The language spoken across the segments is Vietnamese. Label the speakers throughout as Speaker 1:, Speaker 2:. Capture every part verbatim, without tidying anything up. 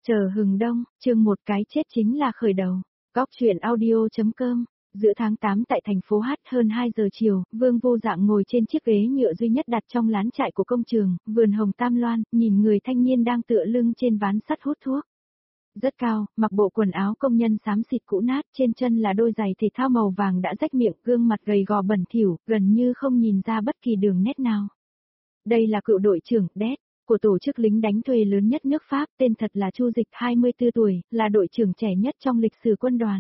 Speaker 1: Chờ hừng đông, chương một cái chết chính là khởi đầu. Góc truyện audio.com. Giữa tháng tám tại thành phố Hát hơn hai giờ chiều, Vương Vô Dạng ngồi trên chiếc ghế nhựa duy nhất đặt trong lán trại của công trường, vườn hồng Tam Loan, nhìn người thanh niên đang tựa lưng trên ván sắt hút thuốc. Rất cao, mặc bộ quần áo công nhân xám xịt cũ nát, trên chân là đôi giày thể thao màu vàng đã rách miệng, gương mặt gầy gò bẩn thỉu, gần như không nhìn ra bất kỳ đường nét nào. Đây là cựu đội trưởng Đét của tổ chức lính đánh thuê lớn nhất nước Pháp, tên thật là Chu Dịch, hai mươi tư tuổi, là đội trưởng trẻ nhất trong lịch sử quân đoàn.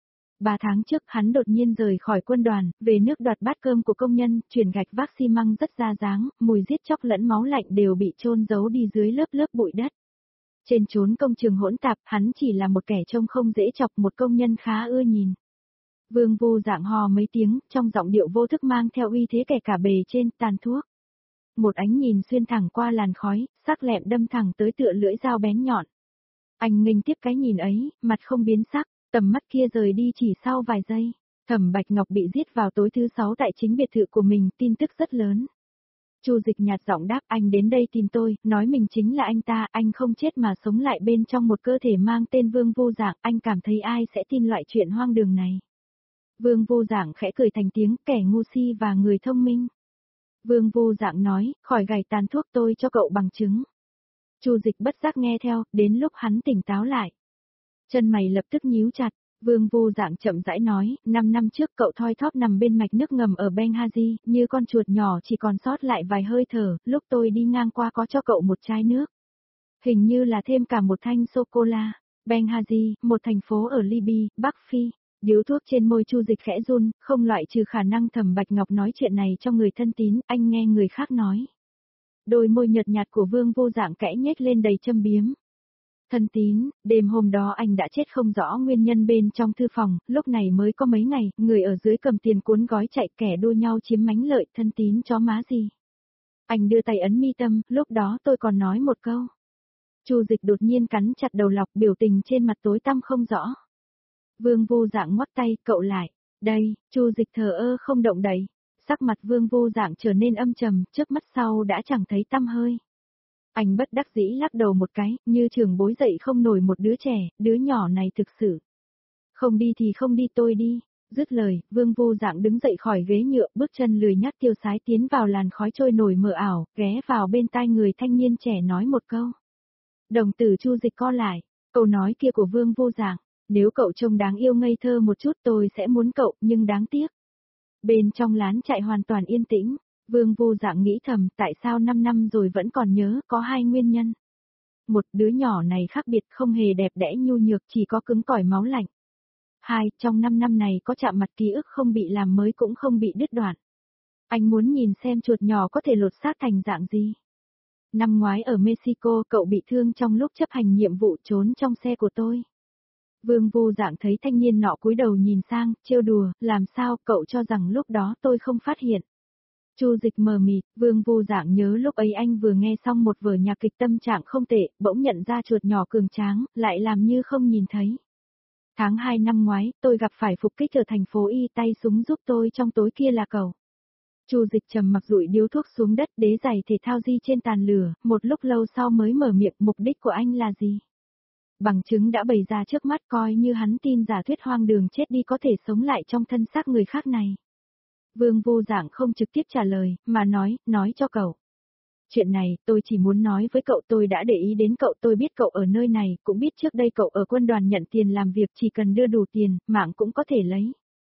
Speaker 1: Ba tháng trước hắn đột nhiên rời khỏi quân đoàn, về nước đoạt bát cơm của công nhân, chuyển gạch vác xi măng rất ra dáng, mùi giết chóc lẫn máu lạnh đều bị chôn giấu đi dưới lớp lớp bụi đất. Trên chốn công trường hỗn tạp, hắn chỉ là một kẻ trông không dễ chọc, một công nhân khá ưa nhìn. Vương Vô Dạng hò mấy tiếng, trong giọng điệu vô thức mang theo uy thế kẻ cả bề trên, tàn thuốc. Một ánh nhìn xuyên thẳng qua làn khói, sắc lẹm đâm thẳng tới tựa lưỡi dao bén nhọn. Anh nghênh tiếp cái nhìn ấy, mặt không biến sắc, tầm mắt kia rời đi chỉ sau vài giây. Thẩm Bạch Ngọc bị giết vào tối thứ sáu tại chính biệt thự của mình, tin tức rất lớn. Chu Dịch nhạt giọng đáp, anh đến đây tìm tôi, nói mình chính là anh ta, anh không chết mà sống lại bên trong một cơ thể mang tên Vương Vô Dạng, anh cảm thấy ai sẽ tin loại chuyện hoang đường này. Vương Vô Dạng khẽ cười thành tiếng, kẻ ngu si và người thông minh. Vương Vô Dạng nói, khỏi gầy tàn thuốc tôi cho cậu bằng chứng. Chu Dịch bất giác nghe theo, đến lúc hắn tỉnh táo lại. Chân mày lập tức nhíu chặt, Vương Vô Dạng chậm rãi nói, năm năm trước cậu thoi thóp nằm bên mạch nước ngầm ở Benghazi, như con chuột nhỏ chỉ còn sót lại vài hơi thở, lúc tôi đi ngang qua có cho cậu một chai nước. Hình như là thêm cả một thanh sô-cô-la. Benghazi, một thành phố ở Libya, Bắc Phi. Điếu thuốc trên môi Chu Dịch khẽ run, không loại trừ khả năng Thẩm Bạch Ngọc nói chuyện này cho người thân tín, anh nghe người khác nói. Đôi môi nhợt nhạt của Vương Vô Dạng kẽ nhếch lên đầy châm biếm. Thân tín, đêm hôm đó anh đã chết không rõ nguyên nhân bên trong thư phòng, lúc này mới có mấy ngày, người ở dưới cầm tiền cuốn gói chạy, kẻ đua nhau chiếm mánh lợi, thân tín chó má gì. Anh đưa tay ấn mi tâm, lúc đó tôi còn nói một câu. Chu Dịch đột nhiên cắn chặt đầu lọc, biểu tình trên mặt tối tăm không rõ. Vương Vô Dạng ngoắc tay, cậu lại. Đây, Chu Dịch thờ ơ không động đậy. Sắc mặt Vương Vô Dạng trở nên âm trầm, trước mắt sau đã chẳng thấy tăm hơi. Anh bất đắc dĩ lắc đầu một cái, như trưởng bối dậy không nổi một đứa trẻ, đứa nhỏ này thực sự. Không đi thì không đi, tôi đi. Dứt lời, Vương Vô Dạng đứng dậy khỏi ghế nhựa, bước chân lười nhác tiêu sái tiến vào làn khói trôi nổi mờ ảo, ghé vào bên tai người thanh niên trẻ nói một câu. Đồng tử Chu Dịch co lại, câu nói kia của Vương Vô Dạng. Nếu cậu trông đáng yêu ngây thơ một chút tôi sẽ muốn cậu, nhưng đáng tiếc. Bên trong lán trại hoàn toàn yên tĩnh, Vương Vô Dạng nghĩ thầm, tại sao năm năm rồi vẫn còn nhớ, có hai nguyên nhân. Một, đứa nhỏ này khác biệt, không hề đẹp đẽ nhu nhược, chỉ có cứng cỏi máu lạnh. Hai, trong năm năm này có chạm mặt ký ức không bị làm mới cũng không bị đứt đoạn. Anh muốn nhìn xem chuột nhỏ có thể lột xác thành dạng gì. Năm ngoái ở Mexico cậu bị thương trong lúc chấp hành nhiệm vụ trốn trong xe của tôi. Vương Vô Dạng thấy thanh niên nọ cúi đầu nhìn sang, trêu đùa, làm sao cậu cho rằng lúc đó tôi không phát hiện. Chu Dịch mờ mịt, Vương Vô Dạng nhớ lúc ấy anh vừa nghe xong một vở nhạc kịch tâm trạng không tệ, bỗng nhận ra chuột nhỏ cường tráng, lại làm như không nhìn thấy. Tháng hai năm ngoái, tôi gặp phải phục kích ở thành phố Y, tay súng giúp tôi trong tối kia là cậu. Chu Dịch trầm mặc dụi điếu thuốc xuống đất, đế giày thể thao di trên tàn lửa, một lúc lâu sau mới mở miệng, mục đích của anh là gì? Bằng chứng đã bày ra trước mắt, coi như hắn tin giả thuyết hoang đường chết đi có thể sống lại trong thân xác người khác này. Vương Vô Dạng không trực tiếp trả lời, mà nói, nói cho cậu. Chuyện này, tôi chỉ muốn nói với cậu, tôi đã để ý đến cậu, tôi biết cậu ở nơi này, cũng biết trước đây cậu ở quân đoàn nhận tiền làm việc, chỉ cần đưa đủ tiền, mạng cũng có thể lấy.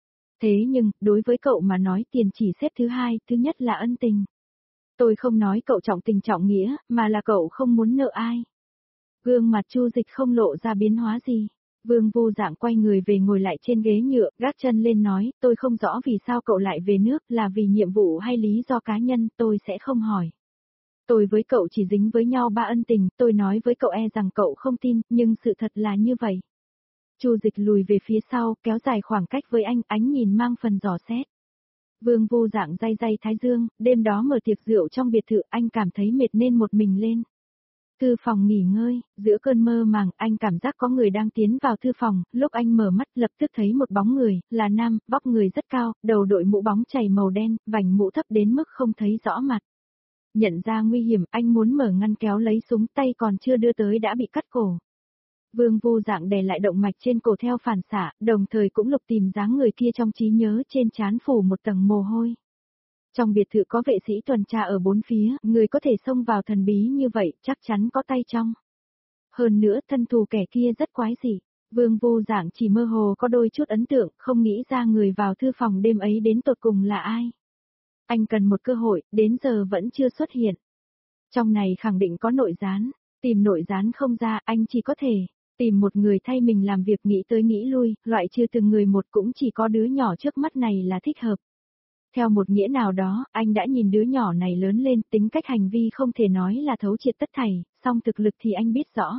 Speaker 1: Thế nhưng, đối với cậu mà nói tiền chỉ xếp thứ hai, thứ nhất là ân tình. Tôi không nói cậu trọng tình trọng nghĩa, mà là cậu không muốn nợ ai. Gương mặt Chu Dịch không lộ ra biến hóa gì. Vương Vô Dạng quay người về ngồi lại trên ghế nhựa, gác chân lên nói, tôi không rõ vì sao cậu lại về nước, là vì nhiệm vụ hay lý do cá nhân, tôi sẽ không hỏi. Tôi với cậu chỉ dính với nhau ba ân tình, tôi nói với cậu e rằng cậu không tin, nhưng sự thật là như vậy. Chu Dịch lùi về phía sau, kéo dài khoảng cách với anh, ánh nhìn mang phần dò xét. Vương Vô Dạng day day thái dương, đêm đó mở tiệc rượu trong biệt thự, anh cảm thấy mệt nên một mình lên. Thư phòng nghỉ ngơi, giữa cơn mơ màng, anh cảm giác có người đang tiến vào thư phòng, lúc anh mở mắt lập tức thấy một bóng người, là nam, vóc người rất cao, đầu đội mũ bóng chày màu đen, vành mũ thấp đến mức không thấy rõ mặt. Nhận ra nguy hiểm, anh muốn mở ngăn kéo lấy súng, tay còn chưa đưa tới đã bị cắt cổ. Vương Vô Dạng đè lại động mạch trên cổ theo phản xạ, đồng thời cũng lục tìm dáng người kia trong trí nhớ, trên trán phủ một tầng mồ hôi. Trong biệt thự có vệ sĩ tuần tra ở bốn phía, người có thể xông vào thần bí như vậy, chắc chắn có tay trong. Hơn nữa thân thù kẻ kia rất quái dị. Vương Vô Dạng chỉ mơ hồ có đôi chút ấn tượng, không nghĩ ra người vào thư phòng đêm ấy đến tột cùng là ai. Anh cần một cơ hội, đến giờ vẫn chưa xuất hiện. Trong này khẳng định có nội gián, tìm nội gián không ra, anh chỉ có thể tìm một người thay mình làm việc, nghĩ tới nghĩ lui, loại trừ từng người một, cũng chỉ có đứa nhỏ trước mắt này là thích hợp. Theo một nghĩa nào đó, anh đã nhìn đứa nhỏ này lớn lên, tính cách hành vi không thể nói là thấu triệt tất thảy, song thực lực thì anh biết rõ.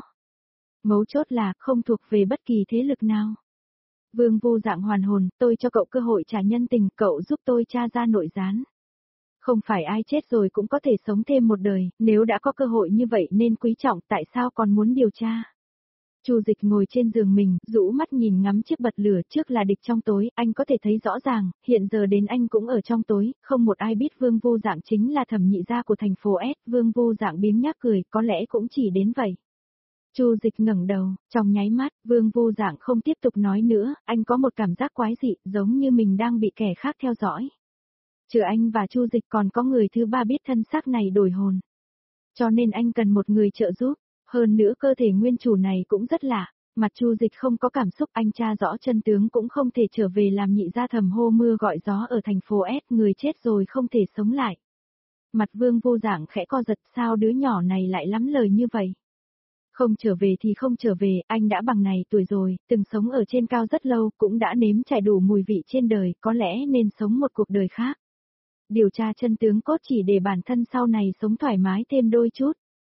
Speaker 1: Mấu chốt là không thuộc về bất kỳ thế lực nào. Vương Vô Dạng hoàn hồn, tôi cho cậu cơ hội trả nhân tình, cậu giúp tôi tra ra nội gián. Không phải ai chết rồi cũng có thể sống thêm một đời, nếu đã có cơ hội như vậy nên quý trọng, tại sao còn muốn điều tra. Chu Dịch ngồi trên giường mình, rũ mắt nhìn ngắm chiếc bật lửa, trước là địch trong tối, anh có thể thấy rõ ràng, hiện giờ đến anh cũng ở trong tối, không một ai biết Vương Vô Dạng chính là thẩm nhị gia của thành phố S, Vương Vô Dạng biếng nhác cười, có lẽ cũng chỉ đến vậy. Chu Dịch ngẩng đầu, trong nháy mắt, Vương Vô Dạng không tiếp tục nói nữa, anh có một cảm giác quái dị, giống như mình đang bị kẻ khác theo dõi. Trừ anh và Chu Dịch còn có người thứ ba biết thân xác này đổi hồn. Cho nên anh cần một người trợ giúp, hơn nữa cơ thể nguyên chủ này cũng rất lạ. Mặt Chu Dịch không có cảm xúc, anh tra rõ chân tướng cũng không thể trở về làm nhị gia thầm hô mưa gọi gió ở thành phố S, người chết rồi không thể sống lại. Mặt Vương Vô Dạng khẽ co giật, sao đứa nhỏ này lại lắm lời như vậy? Không trở về thì không trở về, anh đã bằng này tuổi rồi, từng sống ở trên cao rất lâu, cũng đã nếm trải đủ mùi vị trên đời, có lẽ nên sống một cuộc đời khác. Điều tra chân tướng cốt chỉ để bản thân sau này sống thoải mái thêm đôi chút.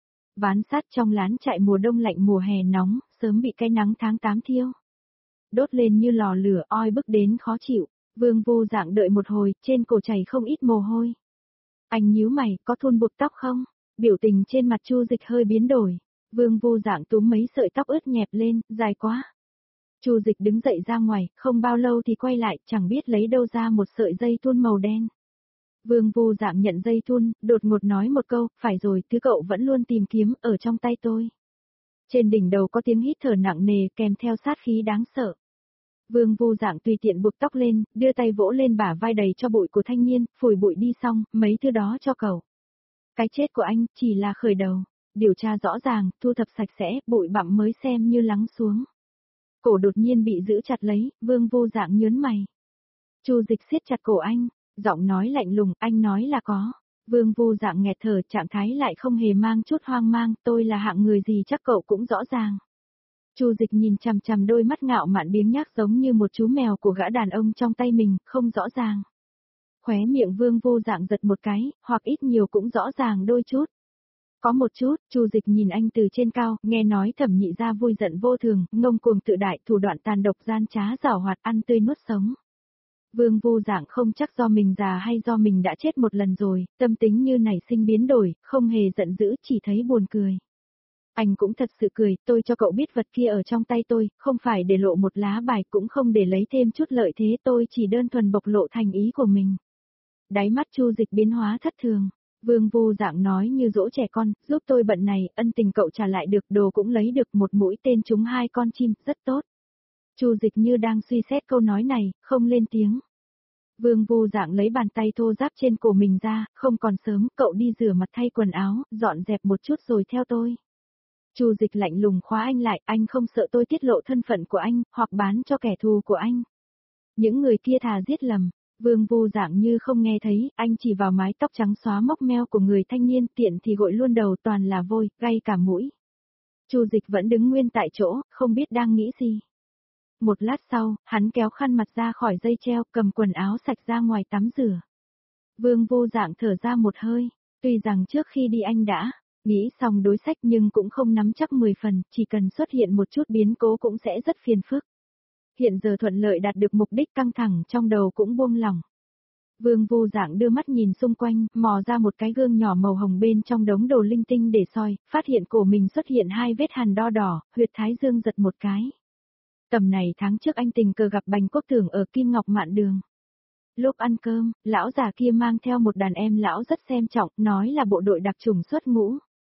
Speaker 1: Ván sắt trong lán trại mùa đông lạnh mùa hè nóng, sớm bị cái nắng tháng tám thiêu. Đốt lên như lò lửa, oi bức đến khó chịu. Vương Vô Dạng đợi một hồi, trên cổ chảy không ít mồ hôi. Anh nhíu mày, có thun buộc tóc không? Biểu tình trên mặt Chu Dịch hơi biến đổi. Vương Vô Dạng túm mấy sợi tóc ướt nhẹp lên, dài quá. Chu Dịch đứng dậy ra ngoài, không bao lâu thì quay lại, chẳng biết lấy đâu ra một sợi dây thun màu đen. Vương Vô Dạng nhận dây thun, đột ngột nói một câu, phải rồi, thứ cậu vẫn luôn tìm kiếm, ở trong tay tôi. Trên đỉnh đầu có tiếng hít thở nặng nề kèm theo sát khí đáng sợ. Vương Vô Dạng tùy tiện buộc tóc lên, đưa tay vỗ lên bả vai đầy cho bụi của thanh niên, phủi bụi đi xong, mấy thứ đó cho cậu. Cái chết của anh, chỉ là khởi đầu. Điều tra rõ ràng, thu thập sạch sẽ, bụi bặm mới xem như lắng xuống. Cổ đột nhiên bị giữ chặt lấy, Vương Vô Dạng nhớn mày. Chu Dịch siết chặt cổ anh, giọng nói lạnh lùng, anh nói là có. Vương Vô Dạng nghẹt thở, trạng thái lại không hề mang chút hoang mang, tôi là hạng người gì chắc cậu cũng rõ ràng. Chu Dịch nhìn chằm chằm đôi mắt ngạo mạn biếng nhác giống như một chú mèo của gã đàn ông trong tay mình, không rõ ràng. Khóe miệng Vương Vô Dạng giật một cái, hoặc ít nhiều cũng rõ ràng đôi chút. Có một chút, Chu Dịch nhìn anh từ trên cao, nghe nói thẩm nhị gia vui giận vô thường, ngông cuồng tự đại, thủ đoạn tàn độc gian trá giảo hoạt, ăn tươi nuốt sống. Vương Vô Dạng không chắc do mình già hay do mình đã chết một lần rồi, tâm tính như nảy sinh biến đổi, không hề giận dữ, chỉ thấy buồn cười. Anh cũng thật sự cười, tôi cho cậu biết vật kia ở trong tay tôi, không phải để lộ một lá bài, cũng không để lấy thêm chút lợi thế, tôi chỉ đơn thuần bộc lộ thành ý của mình. Đáy mắt Chu Dịch biến hóa thất thường. Vương Vô Dạng nói như dỗ trẻ con, giúp tôi bận này, ân tình cậu trả lại được, đồ cũng lấy được, một mũi tên trúng hai con chim, rất tốt. Chu Dịch như đang suy xét câu nói này, không lên tiếng. Vương Vô Dạng lấy bàn tay thô ráp trên cổ mình ra, không còn sớm, cậu đi rửa mặt thay quần áo, dọn dẹp một chút rồi theo tôi. Chu Dịch lạnh lùng khóa anh lại, anh không sợ tôi tiết lộ thân phận của anh, hoặc bán cho kẻ thù của anh. Những người kia thà giết lầm. Vương Vô Dạng như không nghe thấy, anh chỉ vào mái tóc trắng xóa móc meo của người thanh niên, tiện thì gội luôn đầu, toàn là vôi, gay cả mũi. Chu Dịch vẫn đứng nguyên tại chỗ, không biết đang nghĩ gì. Một lát sau, hắn kéo khăn mặt ra khỏi dây treo, cầm quần áo sạch ra ngoài tắm rửa. Vương Vô Dạng thở ra một hơi, tuy rằng trước khi đi anh đã nghĩ xong đối sách nhưng cũng không nắm chắc mười phần, chỉ cần xuất hiện một chút biến cố cũng sẽ rất phiền phức. Hiện giờ thuận lợi đạt được mục đích, căng thẳng trong đầu cũng buông lỏng. Vương Vô Dạng đưa mắt nhìn xung quanh, mò ra một cái gương nhỏ màu hồng bên trong đống đồ linh tinh để soi, phát hiện cổ mình xuất hiện hai vết hằn đo đỏ, huyệt thái dương giật một cái. Tầm này tháng trước anh tình cờ gặp Bành Quốc Tưởng ở Kim Ngọc Mạn Đường. Lúc ăn cơm, lão già kia mang theo một đàn em lão rất xem trọng, nói là bộ đội đặc chủng xuất ngũ.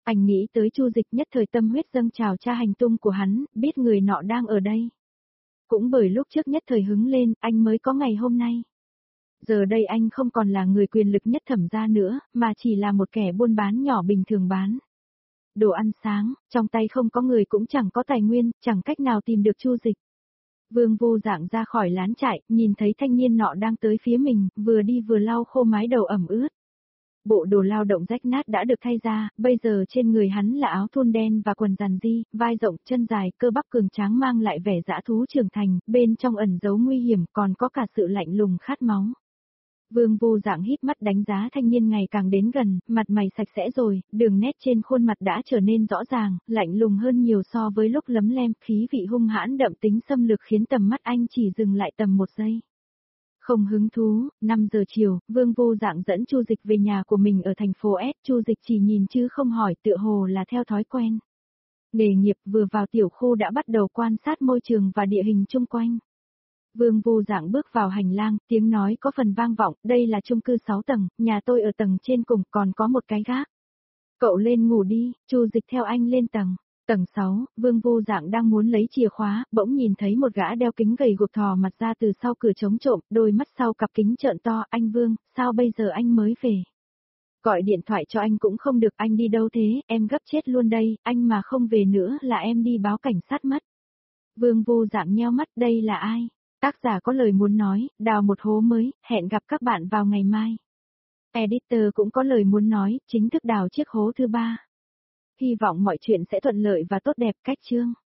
Speaker 1: Anh nghĩ tới Chu Dịch nhất thời tâm huyết dâng trào tra hành tung của hắn, biết người nọ đang ở đây. Cũng bởi lúc trước nhất thời hứng lên, anh mới có ngày hôm nay. Giờ đây anh không còn là người quyền lực nhất Thẩm gia nữa, mà chỉ là một kẻ buôn bán nhỏ bình thường bán đồ ăn sáng, trong tay không có người cũng chẳng có tài nguyên, chẳng cách nào tìm được Chu Dịch. Vương Vô Dạng ra khỏi lán trại, nhìn thấy thanh niên nọ đang tới phía mình, vừa đi vừa lau khô mái đầu ẩm ướt. Bộ đồ lao động rách nát đã được thay ra, bây giờ trên người hắn là áo thun đen và quần giàn di, vai rộng, chân dài, cơ bắp cường tráng mang lại vẻ dã thú trưởng thành, bên trong ẩn giấu nguy hiểm còn có cả sự lạnh lùng khát máu. Vương Vô Dạng híp mắt đánh giá thanh niên ngày càng đến gần, mặt mày sạch sẽ rồi, đường nét trên khuôn mặt đã trở nên rõ ràng, lạnh lùng hơn nhiều so với lúc lấm lem, khí vị hung hãn đậm tính xâm lược khiến tầm mắt anh chỉ dừng lại tầm một giây. Không hứng thú, năm giờ chiều, Vương Vô Dạng dẫn Chu Dịch về nhà của mình ở thành phố S, Chu Dịch chỉ nhìn chứ không hỏi, tựa hồ là theo thói quen. Nghề nghiệp vừa vào tiểu khu đã bắt đầu quan sát môi trường và địa hình chung quanh. Vương Vô Dạng bước vào hành lang, tiếng nói có phần vang vọng, đây là chung cư sáu tầng, nhà tôi ở tầng trên cùng, còn có một cái gác. Cậu lên ngủ đi, Chu Dịch theo anh lên tầng. Tầng sáu, Vương Vô Dạng đang muốn lấy chìa khóa, bỗng nhìn thấy một gã đeo kính gầy guộc thò mặt ra từ sau cửa chống trộm, đôi mắt sau cặp kính trợn to, anh Vương, sao bây giờ anh mới về? Gọi điện thoại cho anh cũng không được, anh đi đâu thế, em gấp chết luôn đây, anh mà không về nữa là em đi báo cảnh sát mất. Vương Vô Dạng nheo mắt, đây là ai? Tác giả có lời muốn nói, đào một hố mới, hẹn gặp các bạn vào ngày mai. Editor cũng có lời muốn nói, chính thức đào chiếc hố thứ ba. Hy vọng mọi chuyện sẽ thuận lợi và tốt đẹp cách chương.